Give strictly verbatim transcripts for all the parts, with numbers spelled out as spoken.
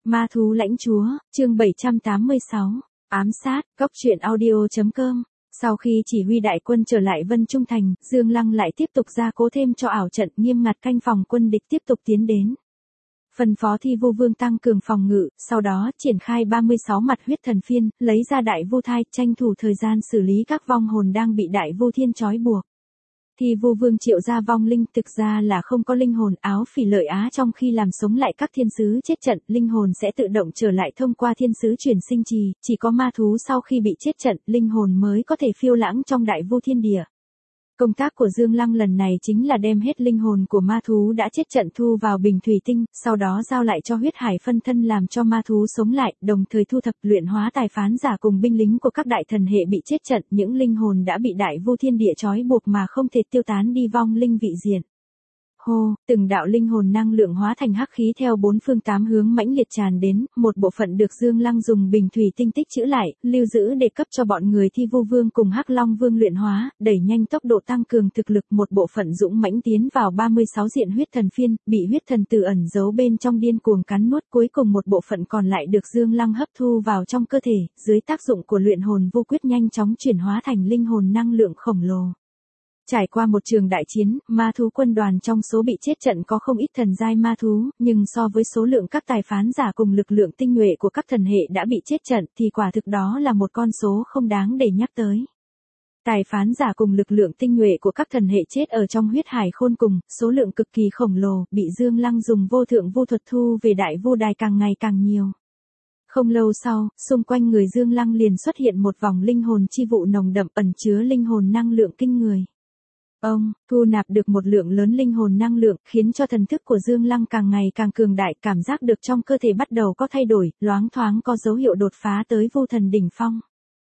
Ma thú lãnh chúa, chương bảy trăm tám mươi sáu, ám sát, góc truyện audio.com. Sau khi chỉ huy đại quân trở lại Vân Trung Thành, Dương Lăng lại tiếp tục gia cố thêm cho ảo trận nghiêm ngặt canh phòng quân địch tiếp tục tiến đến. Phân phó Thi Vu Vương tăng cường phòng ngự, sau đó triển khai ba mươi sáu mặt huyết thần phiên, lấy ra đại vu thai, tranh thủ thời gian xử lý các vong hồn đang bị đại vu thiên trói buộc. Thi Vu Vương triệu ra vong linh thực ra là không có linh hồn, áo phỉ lợi á trong khi làm sống lại các thiên sứ chết trận, linh hồn sẽ tự động trở lại thông qua thiên sứ chuyển sinh trì, chỉ có ma thú sau khi bị chết trận, linh hồn mới có thể phiêu lãng trong đại vu thiên địa. Công tác của Dương Lăng lần này chính là đem hết linh hồn của ma thú đã chết trận thu vào bình thủy tinh, sau đó giao lại cho huyết hải phân thân làm cho ma thú sống lại, đồng thời thu thập luyện hóa tài phán giả cùng binh lính của các đại thần hệ bị chết trận, những linh hồn đã bị đại vu thiên địa trói buộc mà không thể tiêu tán đi vong linh vị diện. Hô, từng đạo linh hồn năng lượng hóa thành hắc khí theo bốn phương tám hướng mãnh liệt tràn đến, một bộ phận được Dương Lăng dùng bình thủy tinh tích trữ lại, lưu giữ để cấp cho bọn người Thi Vu Vương cùng Hắc Long Vương luyện hóa, đẩy nhanh tốc độ tăng cường thực lực, một bộ phận dũng mãnh tiến vào ba mươi sáu diện huyết thần phiên, bị huyết thần tử ẩn giấu bên trong điên cuồng cắn nuốt, cuối cùng một bộ phận còn lại được Dương Lăng hấp thu vào trong cơ thể, dưới tác dụng của luyện hồn vô quyết nhanh chóng chuyển hóa thành linh hồn năng lượng khổng lồ. Trải qua một trường đại chiến, ma thú quân đoàn trong số bị chết trận có không ít thần giai ma thú, nhưng so với số lượng các tài phán giả cùng lực lượng tinh nhuệ của các thần hệ đã bị chết trận thì quả thực đó là một con số không đáng để nhắc tới. Tài phán giả cùng lực lượng tinh nhuệ của các thần hệ chết ở trong huyết hải khôn cùng, số lượng cực kỳ khổng lồ, bị Dương Lăng dùng vô thượng vu thuật thu về đại vu đài càng ngày càng nhiều. Không lâu sau, xung quanh người Dương Lăng liền xuất hiện một vòng linh hồn chi vụ nồng đậm ẩn chứa linh hồn năng lượng kinh người. Ông, thu nạp được một lượng lớn linh hồn năng lượng, khiến cho thần thức của Dương Lăng càng ngày càng cường đại, cảm giác được trong cơ thể bắt đầu có thay đổi, loáng thoáng có dấu hiệu đột phá tới vu thần đỉnh phong.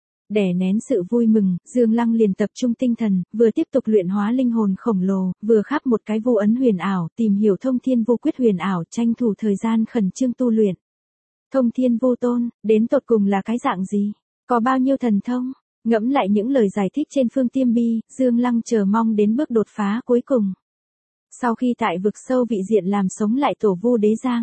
Đè nén sự vui mừng, Dương Lăng liền tập trung tinh thần, vừa tiếp tục luyện hóa linh hồn khổng lồ, vừa khắp một cái vu ấn huyền ảo, tìm hiểu thông thiên vu quyết huyền ảo, tranh thủ thời gian khẩn trương tu luyện. Thông thiên vu tôn, đến tột cùng là cái dạng gì? Có bao nhiêu thần thông? Ngẫm lại những lời giải thích trên phương tiêm bi, Dương Lăng chờ mong đến bước đột phá cuối cùng. Sau khi tại vực sâu vị diện làm sống lại tổ vu đế giang,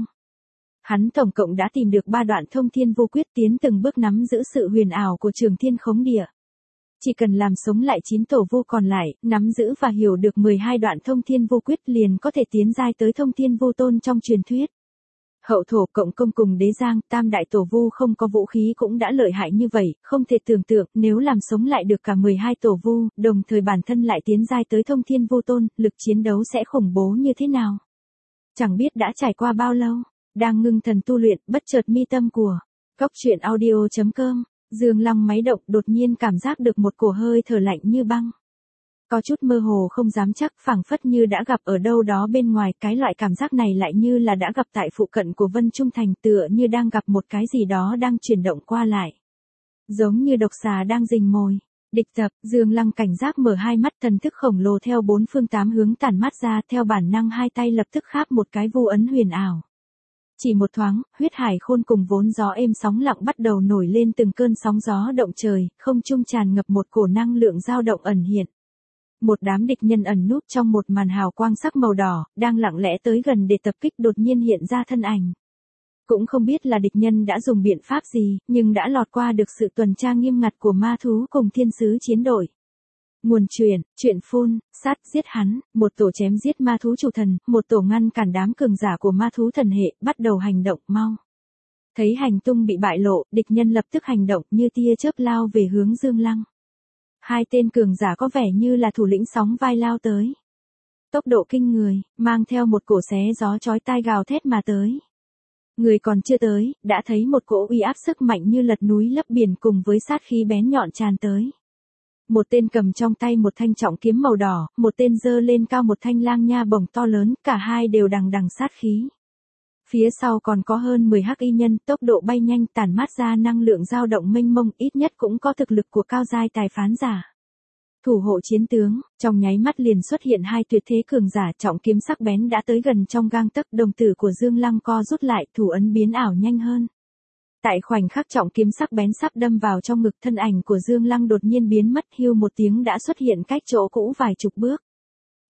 hắn tổng cộng đã tìm được ba đoạn thông thiên vu quyết, tiến từng bước nắm giữ sự huyền ảo của trường thiên khống địa. Chỉ cần làm sống lại chín tổ vu còn lại, nắm giữ và hiểu được mười hai đoạn thông thiên vu quyết liền có thể tiến giai tới thông thiên vu tôn trong truyền thuyết. Hậu thổ cộng công cùng đế giang, tam đại tổ vu không có vũ khí cũng đã lợi hại như vậy, không thể tưởng tượng nếu làm sống lại được cả mười hai tổ vu, đồng thời bản thân lại tiến giai tới thông thiên vu tôn, lực chiến đấu sẽ khủng bố như thế nào. Chẳng biết đã trải qua bao lâu, đang ngưng thần tu luyện, bất chợt mi tâm của góc truyện audio.com, Dương Lăng máy động, đột nhiên cảm giác được một cổ hơi thở lạnh như băng. Có chút mơ hồ không dám chắc, phảng phất như đã gặp ở đâu đó bên ngoài, cái loại cảm giác này lại như là đã gặp tại phụ cận của Vân Trung Thành, tựa như đang gặp một cái gì đó đang chuyển động qua lại. Giống như độc xà đang rình mồi. Địch tập, Dương Lăng cảnh giác mở hai mắt, thần thức khổng lồ theo bốn phương tám hướng tản mát ra, theo bản năng hai tay lập tức kháp một cái vu ấn huyền ảo. Chỉ một thoáng, huyết hải khôn cùng vốn gió êm sóng lặng bắt đầu nổi lên từng cơn sóng gió động trời, không trung tràn ngập một cổ năng lượng dao động ẩn hiện. Một đám địch nhân ẩn núp trong một màn hào quang sắc màu đỏ, đang lặng lẽ tới gần để tập kích, đột nhiên hiện ra thân ảnh. Cũng không biết là địch nhân đã dùng biện pháp gì, nhưng đã lọt qua được sự tuần tra nghiêm ngặt của ma thú cùng thiên sứ chiến đội. Nguồn truyền, chuyện phun, sát, giết hắn, một tổ chém giết ma thú chủ thần, một tổ ngăn cản đám cường giả của ma thú thần hệ, bắt đầu hành động, mau. Thấy hành tung bị bại lộ, địch nhân lập tức hành động như tia chớp lao về hướng Dương Lăng. Hai tên cường giả có vẻ như là thủ lĩnh sóng vai lao tới. Tốc độ kinh người, mang theo một cổ xé gió chói tai gào thét mà tới. Người còn chưa tới, đã thấy một cỗ uy áp sức mạnh như lật núi lấp biển cùng với sát khí bén nhọn tràn tới. Một tên cầm trong tay một thanh trọng kiếm màu đỏ, một tên giơ lên cao một thanh lang nha bổng to lớn, cả hai đều đằng đằng sát khí. Phía sau còn có hơn mười hắc y nhân, tốc độ bay nhanh, tản mát ra năng lượng dao động mênh mông, ít nhất cũng có thực lực của cao giai tài phán giả. Thủ hộ chiến tướng, trong nháy mắt liền xuất hiện hai tuyệt thế cường giả, trọng kiếm sắc bén đã tới gần trong gang tấc, đồng tử của Dương Lăng co rút lại, thủ ấn biến ảo nhanh hơn. Tại khoảnh khắc trọng kiếm sắc bén sắp đâm vào trong ngực, thân ảnh của Dương Lăng đột nhiên biến mất, hiu một tiếng đã xuất hiện cách chỗ cũ vài chục bước.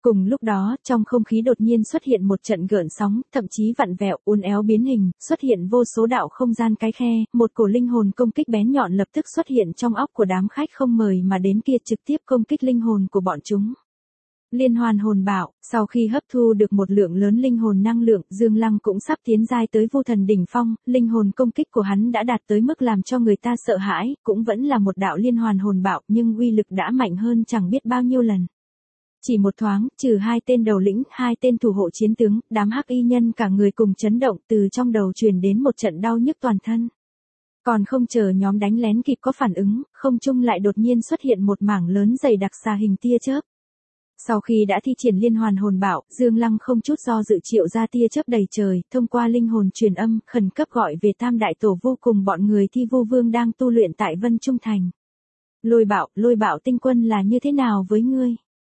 Cùng lúc đó, trong không khí đột nhiên xuất hiện một trận gợn sóng, thậm chí vặn vẹo, uốn éo biến hình, xuất hiện vô số đạo không gian cái khe, một cổ linh hồn công kích bén nhọn lập tức xuất hiện trong óc của đám khách không mời mà đến kia trực tiếp công kích linh hồn của bọn chúng. Liên hoàn hồn bảo, sau khi hấp thu được một lượng lớn linh hồn năng lượng, Dương Lăng cũng sắp tiến giai tới vu thần đỉnh phong, linh hồn công kích của hắn đã đạt tới mức làm cho người ta sợ hãi, cũng vẫn là một đạo liên hoàn hồn bảo, nhưng uy lực đã mạnh hơn chẳng biết bao nhiêu lần. Chỉ một thoáng, trừ hai tên đầu lĩnh, hai tên thủ hộ chiến tướng, đám hắc y nhân cả người cùng chấn động, từ trong đầu truyền đến một trận đau nhức toàn thân. Còn không chờ nhóm đánh lén kịp có phản ứng, không trung lại đột nhiên xuất hiện một mảng lớn dày đặc xà hình tia chớp. Sau khi đã thi triển liên hoàn hồn bảo, Dương Lăng không chút do dự triệu ra tia chớp đầy trời, thông qua linh hồn truyền âm, khẩn cấp gọi về Tam Đại Tổ Vu cùng bọn người Thi Vu Vương đang tu luyện tại Vân Trung Thành. Lôi Bảo, Lôi Bảo tinh quân là như thế nào với ngươi?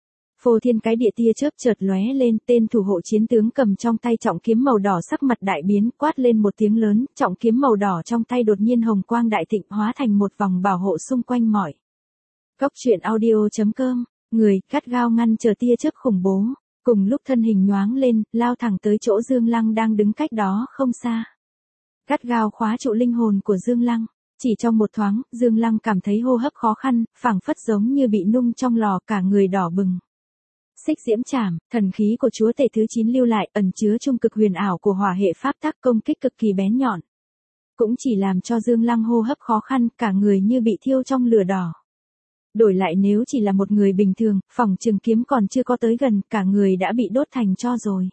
Phô thiên cái địa tia chớp chợt lóe lên, tên thủ hộ chiến tướng cầm trong tay trọng kiếm màu đỏ sắc mặt đại biến, quát lên một tiếng lớn, trọng kiếm màu đỏ trong tay đột nhiên hồng quang đại thịnh hóa thành một vòng bảo hộ xung quanh mỏi. Cốc truyện audio chấm com, người, gắt gao ngăn chờ tia chớp khủng bố, cùng lúc thân hình nhoáng lên, lao thẳng tới chỗ Dương Lăng đang đứng cách đó không xa. Gắt gao khóa trụ linh hồn của Dương Lăng. Chỉ trong một thoáng, Dương Lăng cảm thấy hô hấp khó khăn, phảng phất giống như bị nung trong lò, cả người đỏ bừng. Xích diễm trảm, thần khí của chúa tể thứ chín lưu lại, ẩn chứa trung cực huyền ảo của hỏa hệ pháp tắc, công kích cực kỳ bén nhọn. Cũng chỉ làm cho Dương Lăng hô hấp khó khăn, cả người như bị thiêu trong lửa đỏ. Đổi lại nếu chỉ là một người bình thường, phỏng chừng kiếm còn chưa có tới gần, cả người đã bị đốt thành tro rồi.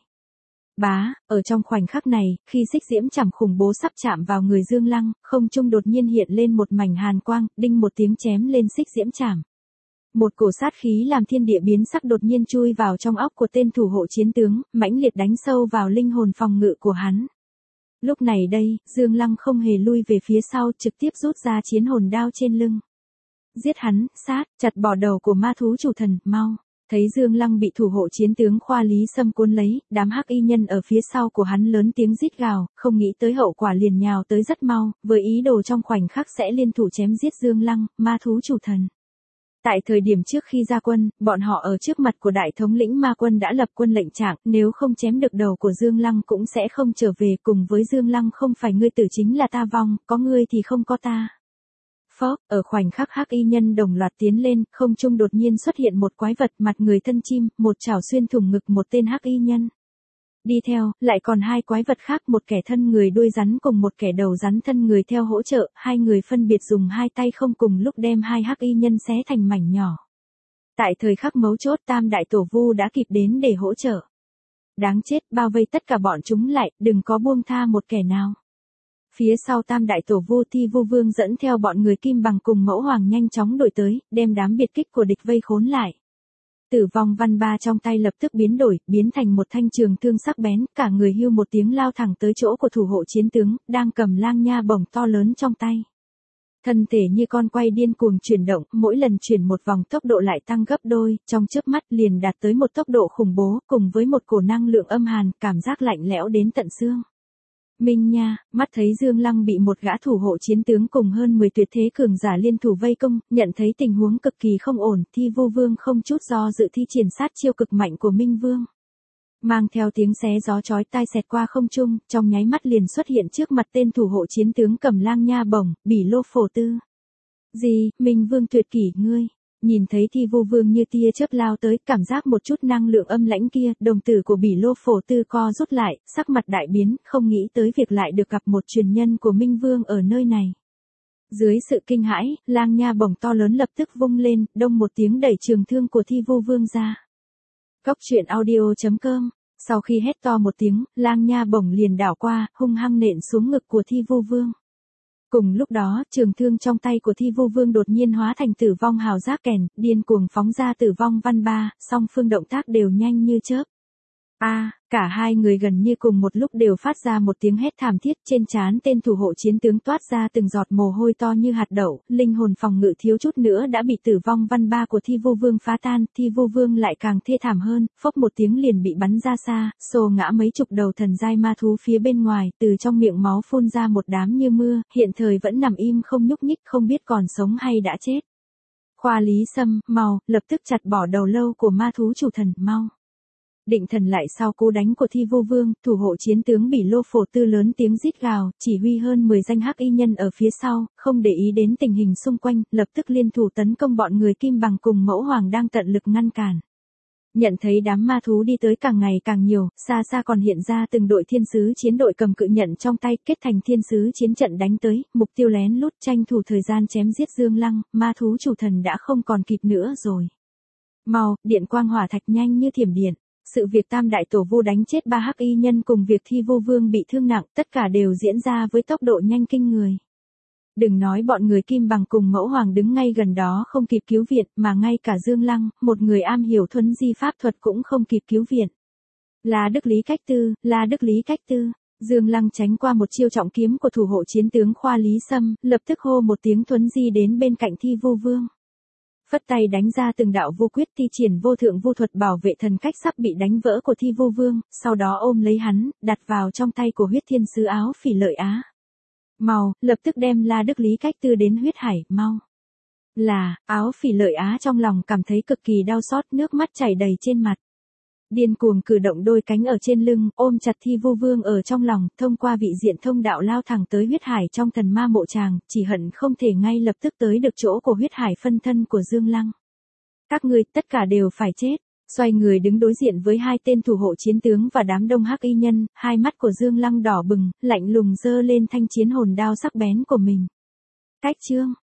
Bá, ở trong khoảnh khắc này, khi xích diễm chảm khủng bố sắp chạm vào người Dương Lăng, không trung đột nhiên hiện lên một mảnh hàn quang, đinh một tiếng chém lên xích diễm chảm. Một cổ sát khí làm thiên địa biến sắc đột nhiên chui vào trong óc của tên thủ hộ chiến tướng, mãnh liệt đánh sâu vào linh hồn phòng ngự của hắn. Lúc này đây, Dương Lăng không hề lui về phía sau, trực tiếp rút ra chiến hồn đao trên lưng. Giết hắn, sát, chặt bỏ đầu của ma thú chủ thần, mau. Thấy Dương Lăng bị thủ hộ chiến tướng Khoa Lý Sâm cuốn lấy, đám hắc y nhân ở phía sau của hắn lớn tiếng rít gào, không nghĩ tới hậu quả liền nhào tới rất mau, với ý đồ trong khoảnh khắc sẽ liên thủ chém giết Dương Lăng, ma thú chủ thần. Tại thời điểm trước khi ra quân, bọn họ ở trước mặt của đại thống lĩnh ma quân đã lập quân lệnh trạng, nếu không chém được đầu của Dương Lăng cũng sẽ không trở về, cùng với Dương Lăng không phải ngươi tử chính là ta vong, có ngươi thì không có ta. Phó, ở khoảnh khắc hắc y nhân đồng loạt tiến lên, không trung đột nhiên xuất hiện một quái vật mặt người thân chim, một chảo xuyên thủng ngực một tên hắc y nhân. Đi theo, lại còn hai quái vật khác, một kẻ thân người đuôi rắn cùng một kẻ đầu rắn thân người theo hỗ trợ, hai người phân biệt dùng hai tay không cùng lúc đem hai hắc y nhân xé thành mảnh nhỏ. Tại thời khắc mấu chốt, Tam Đại Tổ Vu đã kịp đến để hỗ trợ. Đáng chết, bao vây tất cả bọn chúng lại, đừng có buông tha một kẻ nào. Phía sau Tam Đại Tổ Vu Thi Vu Vương dẫn theo bọn người Kim Bằng cùng Mẫu Hoàng nhanh chóng đuổi tới, đem đám biệt kích của địch vây khốn lại. Tử vong văn ba trong tay lập tức biến đổi, biến thành một thanh trường thương sắc bén, cả người hưu một tiếng lao thẳng tới chỗ của thủ hộ chiến tướng, đang cầm lang nha bổng to lớn trong tay. Thân thể như con quay điên cuồng chuyển động, mỗi lần chuyển một vòng tốc độ lại tăng gấp đôi, trong chớp mắt liền đạt tới một tốc độ khủng bố, cùng với một cổ năng lượng âm hàn, cảm giác lạnh lẽo đến tận xương. Minh Nha, mắt thấy Dương Lăng bị một gã thủ hộ chiến tướng cùng hơn mười tuyệt thế cường giả liên thủ vây công, nhận thấy tình huống cực kỳ không ổn, Thi Vu Vương không chút do dự thi triển sát chiêu cực mạnh của Minh Vương. Mang theo tiếng xé gió chói tai xẹt qua không trung, trong nháy mắt liền xuất hiện trước mặt tên thủ hộ chiến tướng cầm lang nha bổng, Bỉ Lô Phổ Tư. Gì, Minh Vương tuyệt kỷ ngươi. Nhìn thấy Thi Vu Vương như tia chớp lao tới, cảm giác một chút năng lượng âm lãnh kia, đồng tử của Bỉ Lô Phổ Tư co rút lại, sắc mặt đại biến, không nghĩ tới việc lại được gặp một truyền nhân của Minh Vương ở nơi này. Dưới sự kinh hãi, lang nha bổng to lớn lập tức vung lên, đông một tiếng đẩy trường thương của Thi Vu Vương ra. Cốc truyện audio chấm com, sau khi hét to một tiếng, lang nha bổng liền đảo qua, hung hăng nện xuống ngực của Thi Vu Vương. Cùng lúc đó, trường thương trong tay của Thi Vu Vương đột nhiên hóa thành tử vong hào giác kèn, điên cuồng phóng ra tử vong văn ba, song phương động tác đều nhanh như chớp. A, à, cả hai người gần như cùng một lúc đều phát ra một tiếng hét thảm thiết, trên trán tên thủ hộ chiến tướng toát ra từng giọt mồ hôi to như hạt đậu, linh hồn phòng ngự thiếu chút nữa đã bị tử vong văn ba của Thi Vu Vương phá tan, Thi Vu Vương lại càng thê thảm hơn, phốc một tiếng liền bị bắn ra xa, xô ngã mấy chục đầu thần giai ma thú phía bên ngoài, từ trong miệng máu phun ra một đám như mưa, hiện thời vẫn nằm im không nhúc nhích, không biết còn sống hay đã chết. Khoa Lý Sâm, mau, lập tức chặt bỏ đầu lâu của ma thú chủ thần, mau. Định thần lại sau cú đánh của Thi Vu Vương, thủ hộ chiến tướng Bỉ Lô Phổ Tư lớn tiếng rít gào, chỉ huy hơn mười danh hắc y nhân ở phía sau, không để ý đến tình hình xung quanh, lập tức liên thủ tấn công bọn người Kim Bằng cùng Mẫu Hoàng đang tận lực ngăn cản. Nhận thấy đám ma thú đi tới càng ngày càng nhiều, xa xa còn hiện ra từng đội thiên sứ chiến đội cầm cự nhận trong tay, kết thành thiên sứ chiến trận đánh tới, mục tiêu lén lút tranh thủ thời gian chém giết Dương Lăng, ma thú chủ thần đã không còn kịp nữa rồi. Mau, điện quang hỏa thạch nhanh như thiểm điện. Sự việc Tam Đại Tổ Vu đánh chết ba hắc y nhân cùng việc Thi Vu Vương bị thương nặng, tất cả đều diễn ra với tốc độ nhanh kinh người. Đừng nói bọn người Kim Bằng cùng Mẫu Hoàng đứng ngay gần đó không kịp cứu viện, mà ngay cả Dương Lăng, một người am hiểu thuấn di pháp thuật cũng không kịp cứu viện. Là Đức Lý Cách Tư, là Đức Lý Cách Tư. Dương Lăng tránh qua một chiêu trọng kiếm của thủ hộ chiến tướng Khoa Lý Sâm, lập tức hô một tiếng thuấn di đến bên cạnh Thi Vu Vương. Phất tay đánh ra từng đạo vô quyết, thi triển vô thượng vu thuật bảo vệ thần cách sắp bị đánh vỡ của Thi Vu Vương, sau đó ôm lấy hắn, đặt vào trong tay của huyết thiên sứ Áo Phỉ Lợi Á. Mau, lập tức đem La Đức Lý Cách Tư đến huyết hải, mau. Là, Áo Phỉ Lợi Á trong lòng cảm thấy cực kỳ đau xót, nước mắt chảy đầy trên mặt. Điên cuồng cử động đôi cánh ở trên lưng, ôm chặt Thi Vu Vương ở trong lòng, thông qua vị diện thông đạo lao thẳng tới huyết hải trong thần ma mộ tràng, chỉ hận không thể ngay lập tức tới được chỗ của huyết hải phân thân của Dương Lăng. Các ngươi tất cả đều phải chết. Xoay người đứng đối diện với hai tên thủ hộ chiến tướng và đám đông hắc y nhân, hai mắt của Dương Lăng đỏ bừng, lạnh lùng giơ lên thanh chiến hồn đao sắc bén của mình. Cách chương